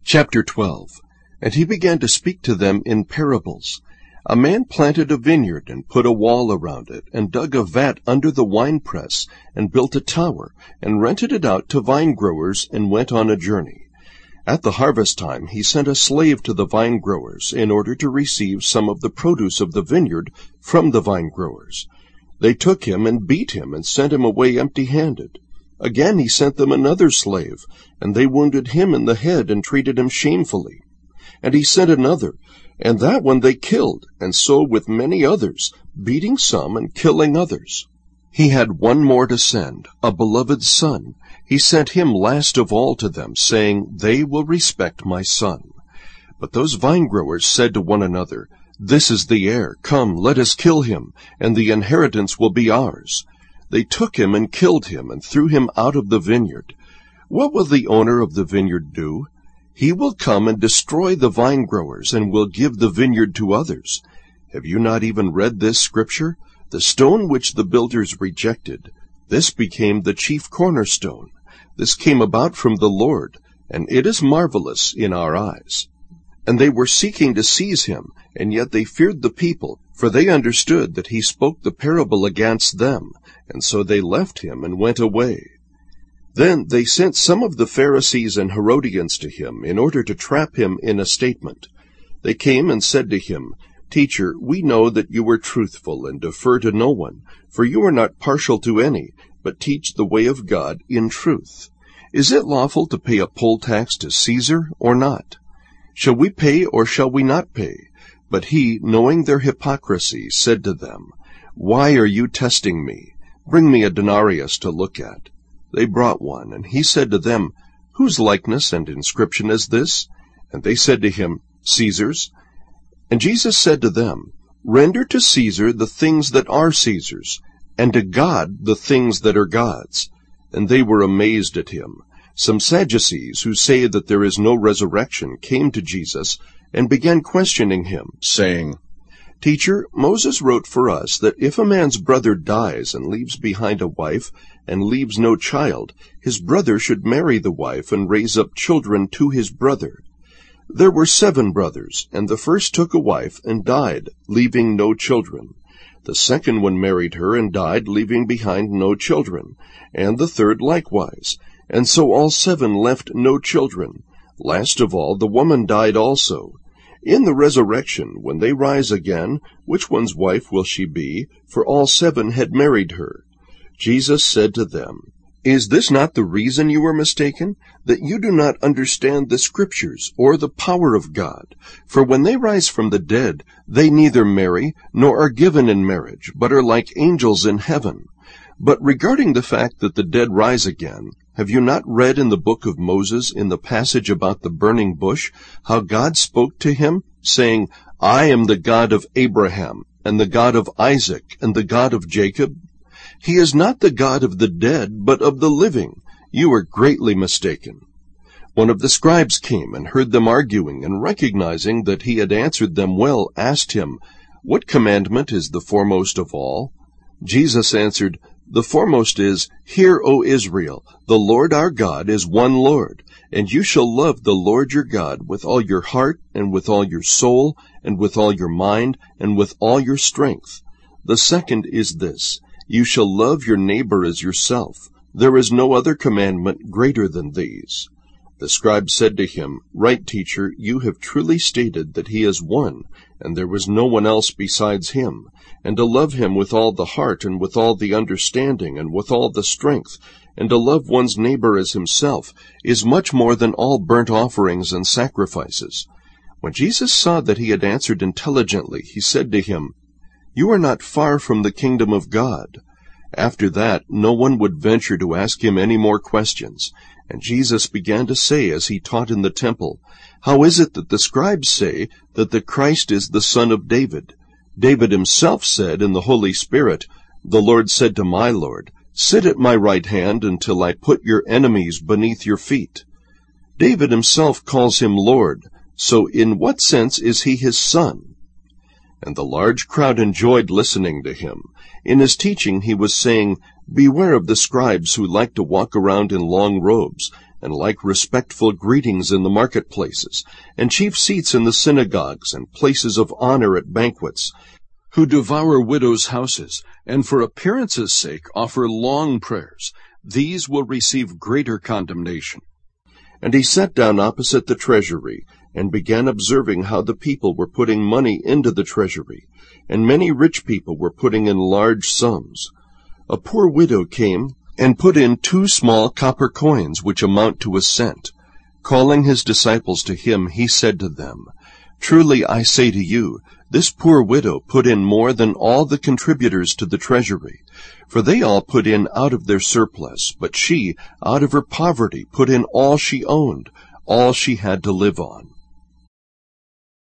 Chapter 12. And he began to speak to them in parables. A man planted a vineyard, and put a wall around it, and dug a vat under the winepress, and built a tower, and rented it out to vine-growers, and went on a journey. At the harvest time he sent a slave to the vine-growers, in order to receive some of the produce of the vineyard from the vine-growers. They took him and beat him, and sent him away empty-handed. Again he sent them another slave, and they wounded him in the head, and treated him shamefully. And he sent another, and that one they killed, and so with many others, beating some and killing others. He had one more to send, a beloved son. He sent him last of all to them, saying, They will respect my son. But those vine-growers said to one another, This is the heir. Come, let us kill him, and the inheritance will be ours. They took him and killed him, and threw him out of the vineyard. What will the owner of the vineyard do? He will come and destroy the vine-growers, and will give the vineyard to others. Have you not even read this scripture? The stone which the builders rejected, this became the chief cornerstone. This came about from the Lord, and it is marvelous in our eyes. And they were seeking to seize him, and yet they feared the people, for they understood that he spoke the parable against them, and so they left him and went away. Then they sent some of the Pharisees and Herodians to him, in order to trap him in a statement. They came and said to him, Teacher, we know that you are truthful and defer to no one, for you are not partial to any, but teach the way of God in truth. Is it lawful to pay a poll tax to Caesar or not? Shall we pay or shall we not pay? But he, knowing their hypocrisy, said to them, Why are you testing me? Bring me a denarius to look at. They brought one, and he said to them, Whose likeness and inscription is this? And they said to him, Caesar's. And Jesus said to them, Render to Caesar the things that are Caesar's, and to God the things that are God's. And they were amazed at him. Some Sadducees, who say that there is no resurrection, came to Jesus, and began questioning him, saying, Teacher, Moses wrote for us that if a man's brother dies and leaves behind a wife, and leaves no child, his brother should marry the wife and raise up children to his brother. There were 7 brothers, and the first took a wife and died, leaving no children. The second one married her and died, leaving behind no children, and the third likewise. And so all 7 left no children. Last of all, the woman died also. In the resurrection, when they rise again, which one's wife will she be? For all 7 had married her. Jesus said to them, Is this not the reason you are mistaken, that you do not understand the Scriptures or the power of God? For when they rise from the dead, they neither marry nor are given in marriage, but are like angels in heaven. But regarding the fact that the dead rise again, have you not read in the book of Moses, in the passage about the burning bush, how God spoke to him, saying, I am the God of Abraham, and the God of Isaac, and the God of Jacob? He is not the God of the dead, but of the living. You are greatly mistaken. One of the scribes came and heard them arguing, and recognizing that he had answered them well, asked him, What commandment is the foremost of all? Jesus answered, The foremost is, Hear, O Israel, the Lord our God is one Lord, and you shall love the Lord your God with all your heart, and with all your soul, and with all your mind, and with all your strength. The second is this, You shall love your neighbor as yourself. There is no other commandment greater than these. The scribe said to him, Right, teacher, you have truly stated that he is one, and there was no one else besides him, and to love him with all the heart, and with all the understanding, and with all the strength, and to love one's neighbor as himself, is much more than all burnt offerings and sacrifices. When Jesus saw that he had answered intelligently, he said to him, You are not far from the kingdom of God. After that, no one would venture to ask him any more questions. And Jesus began to say as he taught in the temple, How is it that the scribes say that the Christ is the son of David? David himself said in the Holy Spirit, The Lord said to my Lord, Sit at my right hand until I put your enemies beneath your feet. David himself calls him Lord, so in what sense is he his son? And the large crowd enjoyed listening to him. In his teaching he was saying, Beware of the scribes who like to walk around in long robes, and like respectful greetings in the marketplaces, and chief seats in the synagogues, and places of honor at banquets, who devour widows' houses, and for appearance's sake offer long prayers, these will receive greater condemnation. And he sat down opposite the treasury, and began observing how the people were putting money into the treasury, and many rich people were putting in large sums. A poor widow came and put in 2 small copper coins, which amount to a cent. Calling his disciples to him, he said to them, "Truly I say to you, this poor widow put in more than all the contributors to the treasury. For they all put in out of their surplus, but she, out of her poverty, put in all she owned, all she had to live on."